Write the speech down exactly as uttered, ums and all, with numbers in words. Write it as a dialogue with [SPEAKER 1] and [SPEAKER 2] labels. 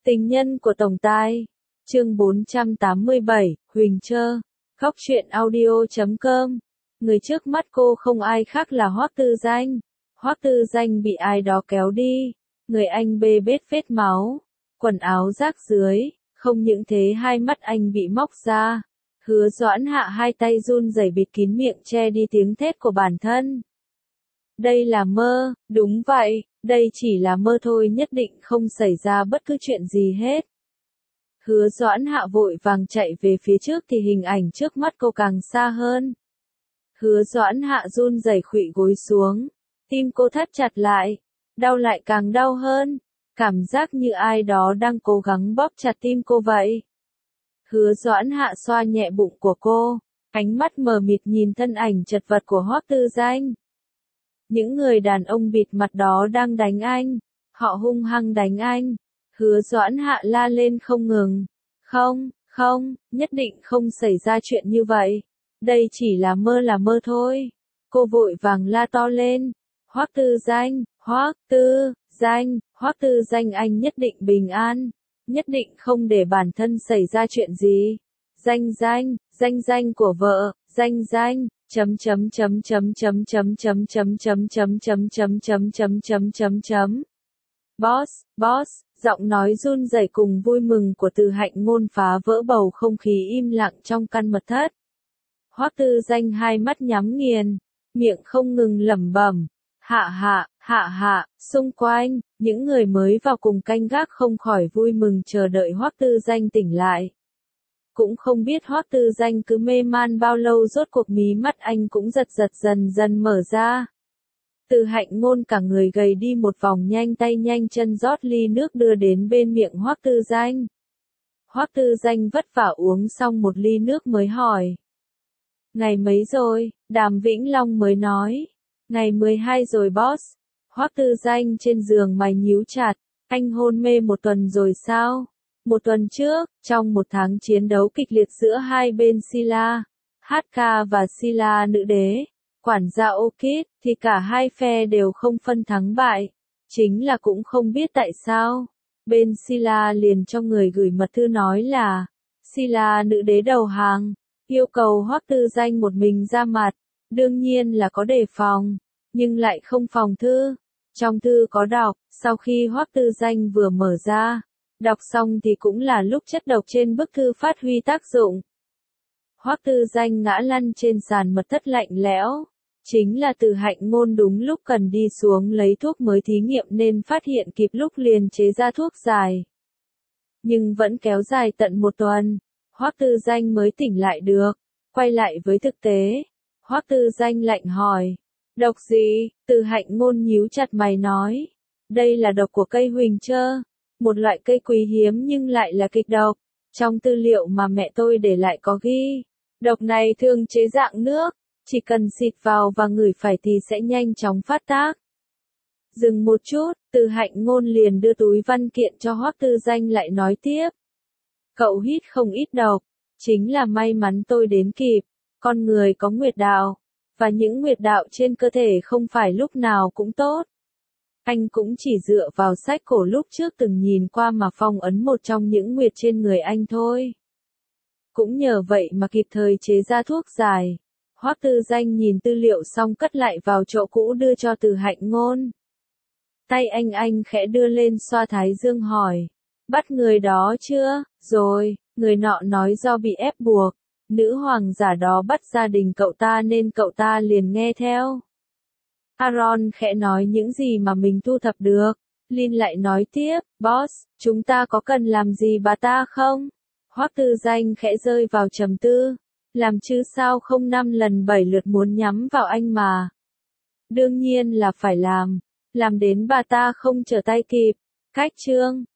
[SPEAKER 1] Tình nhân của tổng tài. Chương bốn trăm tám mươi bảy, Huỳnh Trơ. Góc truyện audio chấm com. Người trước mắt cô không ai khác là Hoắc Tư Danh. Hoắc Tư Danh bị ai đó kéo đi. Người anh bê bết vết máu. Quần áo rách dưới. Không những thế hai mắt anh bị móc ra. Hứa Doãn Hạ hai tay run rẩy bịt kín miệng che đi tiếng thét của bản thân. Đây là mơ, đúng vậy, đây chỉ là mơ thôi, nhất định không xảy ra bất cứ chuyện gì hết. Hứa Doãn Hạ vội vàng chạy về phía trước thì hình ảnh trước mắt cô càng xa hơn. Hứa Doãn Hạ run rẩy khuỵu gối xuống, tim cô thắt chặt lại, đau lại càng đau hơn, cảm giác như ai đó đang cố gắng bóp chặt tim cô vậy. Hứa Doãn Hạ xoa nhẹ bụng của cô, ánh mắt mờ mịt nhìn thân ảnh chật vật của Hoắc Tư Danh. Những người đàn ông bịt mặt đó đang đánh anh, họ hung hăng đánh anh. Hứa Doãn Hạ la lên không ngừng. Không, không, nhất định không xảy ra chuyện như vậy. Đây chỉ là mơ là mơ thôi. Cô vội vàng la to lên. Hoắc Tư Danh, Hoắc Tư Danh, Hoắc Tư Danh, anh nhất định bình an, nhất định không để bản thân xảy ra chuyện gì. Danh danh, danh danh của vợ, danh danh. chấm chấm chấm chấm chấm chấm chấm chấm chấm chấm chấm chấm chấm chấm chấm chấm chấm. Boss, boss, giọng nói run rẩy cùng vui mừng của Từ Hạnh Ngôn phá vỡ bầu không khí im lặng trong căn mật thất. Hoắc Tư Danh hai mắt nhắm nghiền, miệng không ngừng lẩm bẩm, hạ hạ, hạ hạ. Xung quanh, những người mới vào cùng canh gác không khỏi vui mừng chờ đợi Hoắc Tư Danh tỉnh lại. Cũng không biết Hoắc Tư Danh cứ mê man bao lâu, rốt cuộc mí mắt anh cũng giật giật dần dần mở ra. Từ Hạnh Ngôn cả người gầy đi một vòng, nhanh tay nhanh chân rót ly nước đưa đến bên miệng Hoắc Tư Danh. Hoắc Tư Danh vất vả uống xong một ly nước mới hỏi. Ngày mấy rồi? Đàm Vĩnh Long mới nói. Ngày mười hai rồi boss. Hoắc Tư Danh trên giường mày nhíu chặt. Anh hôn mê một tuần rồi sao? Một tuần trước, trong một tháng chiến đấu kịch liệt giữa hai bên Silla, hát ca và Silla nữ đế, quản gia Orchid, thì cả hai phe đều không phân thắng bại. Chính là cũng không biết tại sao, bên Silla liền cho người gửi mật thư nói là Silla nữ đế đầu hàng, yêu cầu Hoắc Tư Danh một mình ra mặt. Đương nhiên là có đề phòng, nhưng lại không phòng thư. Trong thư có đọc, sau khi Hoắc Tư Danh vừa mở ra, đọc xong thì cũng là lúc chất độc trên bức thư phát huy tác dụng. Hoắc Tư Danh ngã lăn trên sàn mật thất lạnh lẽo. Chính là Từ Hạnh Ngôn đúng lúc cần đi xuống lấy thuốc mới thí nghiệm nên phát hiện kịp lúc liền chế ra thuốc giải. Nhưng vẫn kéo dài tận một tuần, Hoắc Tư Danh mới tỉnh lại được. Quay lại với thực tế, Hoắc Tư Danh lạnh hỏi. Độc gì? Từ Hạnh Ngôn nhíu chặt mày nói. Đây là độc của cây Huỳnh Trơ. Một loại cây quý hiếm nhưng lại là kịch độc. Trong tư liệu mà mẹ tôi để lại có ghi, độc này thường chế dạng nước, chỉ cần xịt vào và ngửi phải thì sẽ nhanh chóng phát tác. Dừng một chút, Từ Hạnh Ngôn liền đưa túi văn kiện cho Hoắc Tư Danh lại nói tiếp. Cậu hít không ít độc, chính là may mắn tôi đến kịp, con người có nguyệt đạo, và những nguyệt đạo trên cơ thể không phải lúc nào cũng tốt. Anh cũng chỉ dựa vào sách cổ lúc trước từng nhìn qua mà phong ấn một trong những nguyệt trên người anh thôi. Cũng nhờ vậy mà kịp thời chế ra thuốc giải. Hoắc Tư Danh nhìn tư liệu xong cất lại vào chỗ cũ đưa cho Từ Hạnh Ngôn. Tay anh anh khẽ đưa lên xoa thái dương hỏi. Bắt người đó chưa? Rồi, người nọ nói do bị ép buộc. Nữ hoàng giả đó bắt gia đình cậu ta nên cậu ta liền nghe theo. Aaron khẽ nói những gì mà mình thu thập được. Lin lại nói tiếp, boss, chúng ta có cần làm gì bà ta không? Hoắc Tư Danh khẽ rơi vào trầm tư. Làm chứ sao không năm lần bảy lượt muốn nhắm vào anh mà. Đương nhiên là phải làm. Làm đến bà ta không trở tay kịp. Cách chương.